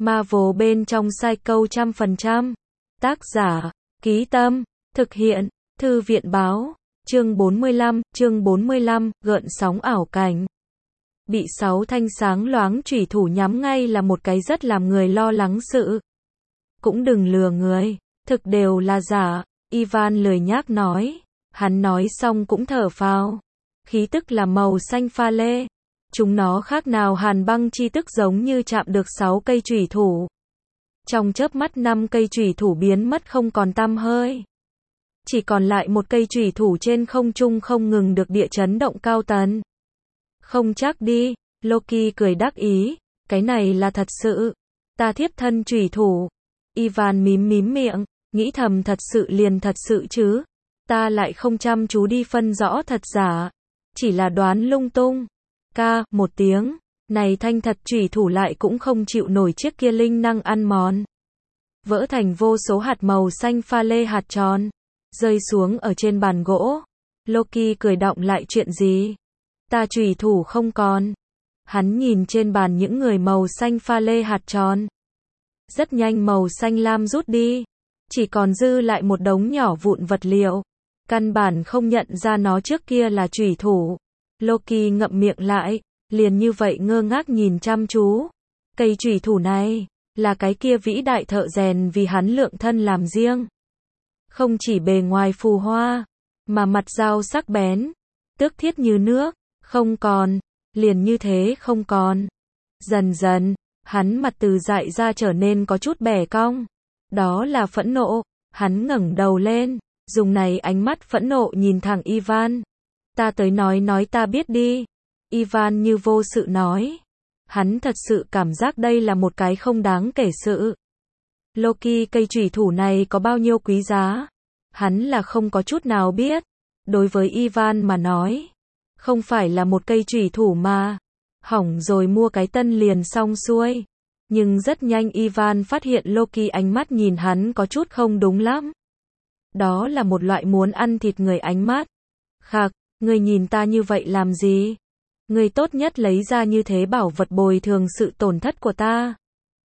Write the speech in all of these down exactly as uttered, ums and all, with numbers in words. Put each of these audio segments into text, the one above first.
Marvel bên trong Psycho trăm phần trăm. Tác giả, Ký Tâm, thực hiện, Thư viện báo, chương bốn mươi lăm, chương bốn mươi lăm, gợn sóng ảo cảnh. Bị sáu thanh sáng loáng chủy thủ nhắm ngay là một cái rất làm người lo lắng sự. Cũng đừng lừa người, thực đều là giả, Ivan lười nhác nói. Hắn nói xong cũng thở phào. Khí tức là màu xanh pha lê. Chúng nó khác nào hàn băng chi tức, giống như chạm được sáu cây chủy thủ. Trong chớp mắt năm cây chủy thủ biến mất không còn tăm hơi. Chỉ còn lại một cây chủy thủ trên không trung không ngừng được địa chấn động cao tần. Không chắc đi, Loki cười đắc ý, cái này là thật sự. Ta thiếp thân chủy thủ. Ivan mím mím miệng, nghĩ thầm thật sự liền thật sự chứ. Ta lại không chăm chú đi phân rõ thật giả. Chỉ là đoán lung tung. Ca, một tiếng. Này thanh thật chủy thủ lại cũng không chịu nổi chiếc kia linh năng ăn mòn. Vỡ thành vô số hạt màu xanh pha lê hạt tròn. Rơi xuống ở trên bàn gỗ. Loki cười đọng lại chuyện gì? Ta chủy thủ không còn. Hắn nhìn trên bàn những người màu xanh pha lê hạt tròn. Rất nhanh màu xanh lam rút đi. Chỉ còn dư lại một đống nhỏ vụn vật liệu. Căn bản không nhận ra nó trước kia là chủy thủ. Loki ngậm miệng lại, liền như vậy ngơ ngác nhìn chăm chú. Cây chủy thủ này, là cái kia vĩ đại thợ rèn vì hắn lượng thân làm riêng. Không chỉ bề ngoài phù hoa, mà mặt dao sắc bén, tước thiết như nước, không còn, liền như thế không còn. Dần dần, hắn mặt từ dại ra trở nên có chút bẻ cong. Đó là phẫn nộ, hắn ngẩng đầu lên, dùng này ánh mắt phẫn nộ nhìn thẳng Ivan. Ta tới nói nói ta biết đi. Ivan như vô sự nói. Hắn thật sự cảm giác đây là một cái không đáng kể sự. Loki, cây chủy thủ này có bao nhiêu quý giá? Hắn là không có chút nào biết. Đối với Ivan mà nói, không phải là một cây chủy thủ mà. Hỏng rồi mua cái tân liền xong xuôi. Nhưng rất nhanh Ivan phát hiện Loki ánh mắt nhìn hắn có chút không đúng lắm. Đó là một loại muốn ăn thịt người ánh mắt. Khạc, người nhìn ta như vậy làm gì? Người tốt nhất lấy ra như thế bảo vật bồi thường sự tổn thất của ta.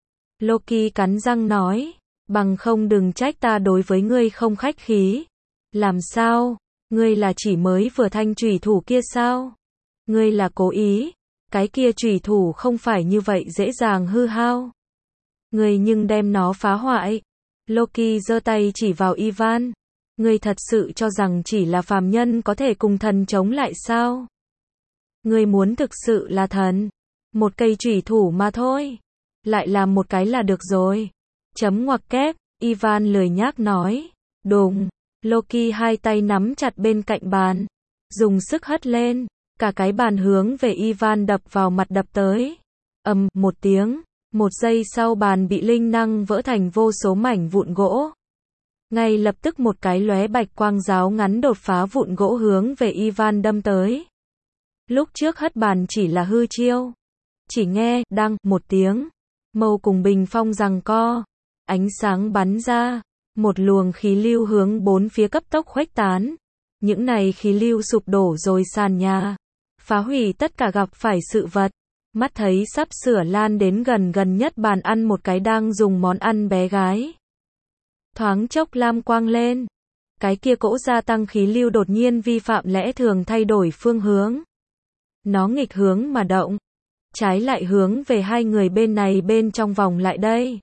Loki cắn răng nói, bằng không đừng trách ta đối với ngươi không khách khí. Làm sao? Ngươi là chỉ mới vừa thanh chủy thủ kia sao? Ngươi là cố ý. Cái kia chủy thủ không phải như vậy dễ dàng hư hao. Ngươi nhưng đem nó phá hoại. Loki giơ tay chỉ vào Ivan. Ngươi thật sự cho rằng chỉ là phàm nhân có thể cùng thần chống lại sao? Ngươi muốn thực sự là thần. Một cây chủy thủ mà thôi. Lại làm một cái là được rồi. Chấm ngoặc kép, Ivan lười nhác nói. Đùng, Loki hai tay nắm chặt bên cạnh bàn. Dùng sức hất lên. Cả cái bàn hướng về Ivan đập vào mặt đập tới. Ầm, một tiếng. Một giây sau bàn bị linh năng vỡ thành vô số mảnh vụn gỗ. Ngay lập tức một cái lóe bạch quang giáo ngắn đột phá vụn gỗ hướng về Ivan đâm tới. Lúc trước hất bàn chỉ là hư chiêu. Chỉ nghe, đăng, một tiếng. Mâu cùng bình phong giằng co. Ánh sáng bắn ra. Một luồng khí lưu hướng bốn phía cấp tốc khuếch tán. Những này khí lưu sụp đổ rồi sàn nhà. Phá hủy tất cả gặp phải sự vật. Mắt thấy sắp sửa lan đến gần gần nhất bàn ăn một cái đang dùng món ăn bé gái. Thoáng chốc lam quang lên. Cái kia cỗ gia tăng khí lưu đột nhiên vi phạm lẽ thường thay đổi phương hướng. Nó nghịch hướng mà động. Trái lại hướng về hai người bên này bên trong vòng lại đây.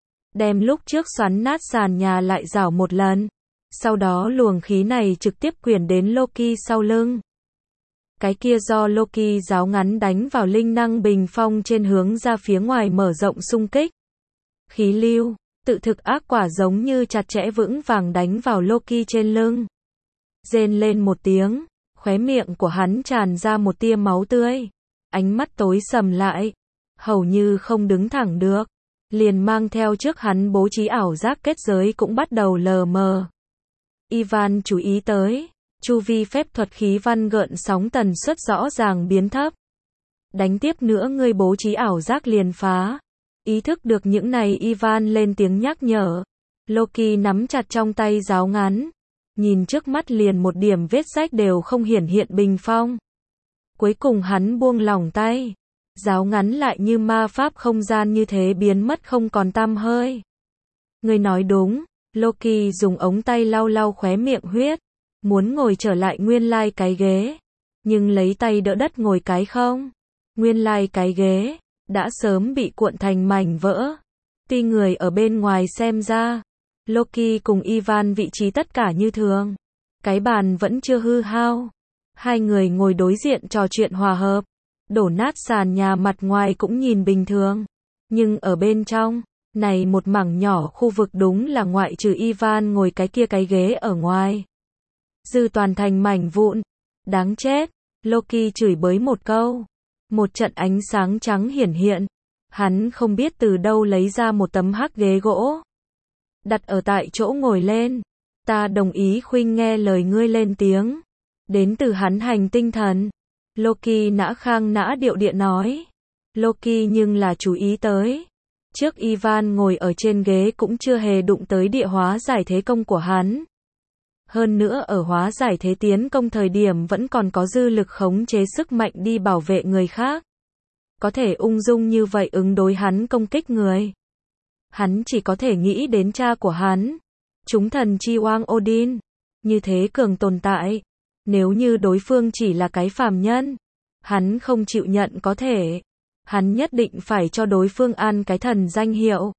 Đem lúc trước xoắn nát sàn nhà lại rảo một lần. Sau đó luồng khí này trực tiếp quyển đến Loki sau lưng. Cái kia do Loki giáo ngắn đánh vào linh năng bình phong trên hướng ra phía ngoài mở rộng xung kích. Khí lưu, tự thực ác quả giống như chặt chẽ vững vàng đánh vào Loki trên lưng. Rên lên một tiếng, khóe miệng của hắn tràn ra một tia máu tươi. Ánh mắt tối sầm lại, hầu như không đứng thẳng được. Liền mang theo trước hắn bố trí ảo giác kết giới cũng bắt đầu lờ mờ. Ivan chú ý tới. Chu vi phép thuật khí văn gợn sóng tần suất rõ ràng biến thấp. Đánh tiếp nữa ngươi bố trí ảo giác liền phá. Ý thức được những này Ivan lên tiếng nhắc nhở. Loki nắm chặt trong tay giáo ngắn. Nhìn trước mắt liền một điểm vết rách đều không hiển hiện bình phong. Cuối cùng hắn buông lỏng tay. giáo ngắn lại như ma pháp không gian như thế biến mất không còn tăm hơi. Ngươi nói đúng, Loki dùng ống tay lau lau khóe miệng huyết, muốn ngồi trở lại nguyên lai cái ghế, nhưng lấy tay đỡ đất ngồi cái không. Nguyên lai cái ghế đã sớm bị cuộn thành mảnh vỡ. Tuy người ở bên ngoài xem ra, Loki cùng Ivan vị trí tất cả như thường. Cái bàn vẫn chưa hư hao. Hai người ngồi đối diện trò chuyện hòa hợp. Đổ nát sàn nhà mặt ngoài cũng nhìn bình thường. Nhưng ở bên trong, này một mảng nhỏ khu vực đúng là ngoại trừ Ivan ngồi cái kia cái ghế ở ngoài. Dư toàn thành mảnh vụn. Đáng chết. Loki chửi bới một câu. Một trận ánh sáng trắng hiển hiện. Hắn không biết từ đâu lấy ra một tấm hắc ghế gỗ. Đặt ở tại chỗ ngồi lên. Ta đồng ý khuynh nghe lời ngươi lên tiếng. Đến từ hắn hành tinh thần. Loki nã khang nã điệu địa nói. Loki nhưng là chú ý tới. Trước Ivan ngồi ở trên ghế cũng chưa hề đụng tới địa hóa giải thế công của hắn. Hơn nữa ở hóa giải thế tiến công thời điểm vẫn còn có dư lực khống chế sức mạnh đi bảo vệ người khác. Có thể ung dung như vậy ứng đối hắn công kích người. Hắn chỉ có thể nghĩ đến cha của hắn. Chúng thần chi oang Odin. Như thế cường tồn tại. Nếu như đối phương chỉ là cái phàm nhân. Hắn không chịu nhận có thể. Hắn nhất định phải cho đối phương ăn cái thần danh hiệu.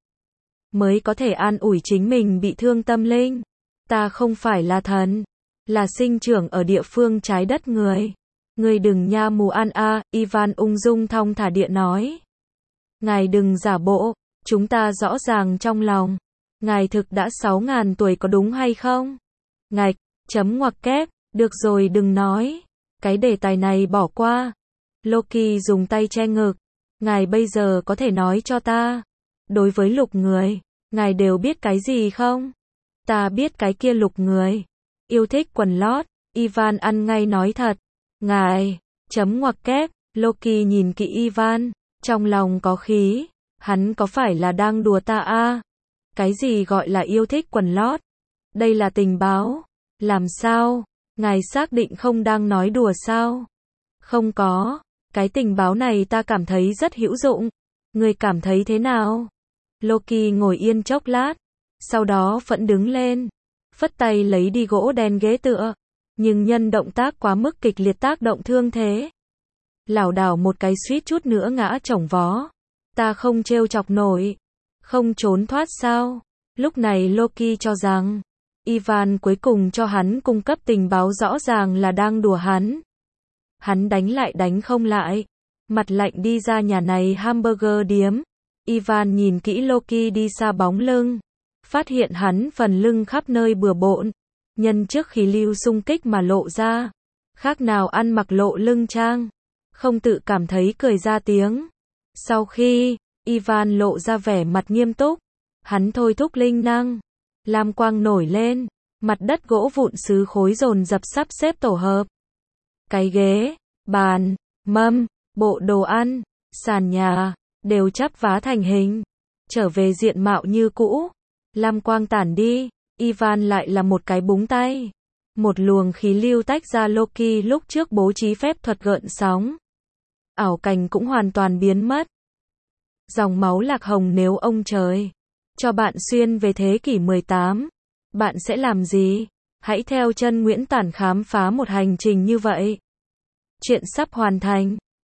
Mới có thể an ủi chính mình bị thương tâm linh. Ta không phải là thần. Là sinh trưởng ở địa phương trái đất người. Ngươi đừng nha mù ăn a, Ivan ung dung thong thả địa nói. Ngài đừng giả bộ, chúng ta rõ ràng trong lòng. Ngài thực đã sáu ngàn tuổi có đúng hay không? Ngạch, chấm ngoặc kép, được rồi đừng nói. Cái đề tài này bỏ qua. Loki dùng tay che ngực. Ngài bây giờ có thể nói cho ta. Đối với lục người, ngài đều biết cái gì không? Ta biết cái kia lục người. Yêu thích quần lót, Ivan ăn ngay nói thật. Ngài, chấm ngoặc kép, Loki nhìn kỹ Ivan, trong lòng có khí, hắn có phải là đang đùa ta a? Cái gì gọi là yêu thích quần lót? Đây là tình báo, làm sao? Ngài xác định không đang nói đùa sao? Không có, cái tình báo này ta cảm thấy rất hữu dụng. Ngươi cảm thấy thế nào? Loki ngồi yên chốc lát, sau đó phẫn đứng lên, phất tay lấy đi gỗ đen ghế tựa. Nhưng nhân động tác quá mức kịch liệt tác động thương thế. Lảo đảo một cái suýt chút nữa ngã chồng vó. Ta không trêu chọc nổi. Không trốn thoát sao? Lúc này Loki cho rằng, Ivan cuối cùng cho hắn cung cấp tình báo rõ ràng là đang đùa hắn. Hắn đánh lại đánh không lại. Mặt lạnh đi ra nhà này hamburger điếm. Ivan nhìn kỹ Loki đi xa bóng lưng. Phát hiện hắn phần lưng khắp nơi bừa bộn. Nhân trước khí lưu xung kích mà lộ ra. Khác nào ăn mặc lộ lưng trang. Không tự cảm thấy cười ra tiếng. Sau khi, Ivan lộ ra vẻ mặt nghiêm túc. Hắn thôi thúc linh năng. Lam quang nổi lên. Mặt đất gỗ vụn sứ khối dồn dập sắp xếp tổ hợp. Cái ghế, bàn, mâm, bộ đồ ăn, sàn nhà, đều chắp vá thành hình. Trở về diện mạo như cũ. Lam quang tản đi. Ivan lại là một cái búng tay. Một luồng khí lưu tách ra Loki lúc trước bố trí phép thuật gợn sóng. Ảo cảnh cũng hoàn toàn biến mất. Dòng máu lạc hồng nếu ông trời cho bạn xuyên về thế kỷ mười tám, bạn sẽ làm gì? Hãy theo chân Nguyễn Tản khám phá một hành trình như vậy. Chuyện sắp hoàn thành.